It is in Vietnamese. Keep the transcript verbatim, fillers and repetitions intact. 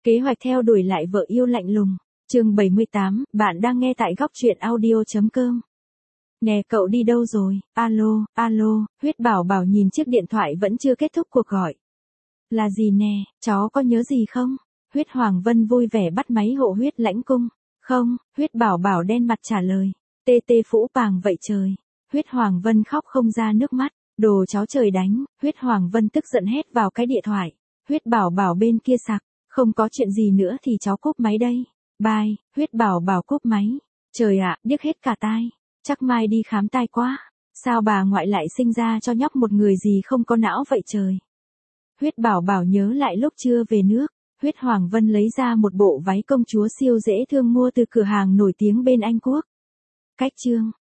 Kế hoạch theo đuổi lại vợ yêu lạnh lùng. Chương bảy mươi tám, bạn đang nghe tại góc truyện audio chấm com. Nè cậu đi đâu rồi, alo, alo, Huyết Bảo Bảo nhìn chiếc điện thoại vẫn chưa kết thúc cuộc gọi. Là gì nè, chó có nhớ gì không? Huyết Hoàng Vân vui vẻ bắt máy hộ Huyết Lãnh Cung. Không, Huyết Bảo Bảo đen mặt trả lời. Tê tê phũ bàng vậy trời. Huyết Hoàng Vân khóc không ra nước mắt. Đồ chó trời đánh, Huyết Hoàng Vân tức giận hét vào cái điện thoại. Huyết Bảo Bảo bên kia sặc. Không có chuyện gì nữa thì cháu cúp máy đây. Bye, Huyết Bảo Bảo cúp máy. Trời ạ, điếc hết cả tai. Chắc mai đi khám tai quá. Sao bà ngoại lại sinh ra cho nhóc một người gì không có não vậy trời. Huyết Bảo Bảo nhớ lại lúc chưa về nước. Huyết Hoàng Vân lấy ra một bộ váy công chúa siêu dễ thương mua từ cửa hàng nổi tiếng bên Anh Quốc. Cách chương.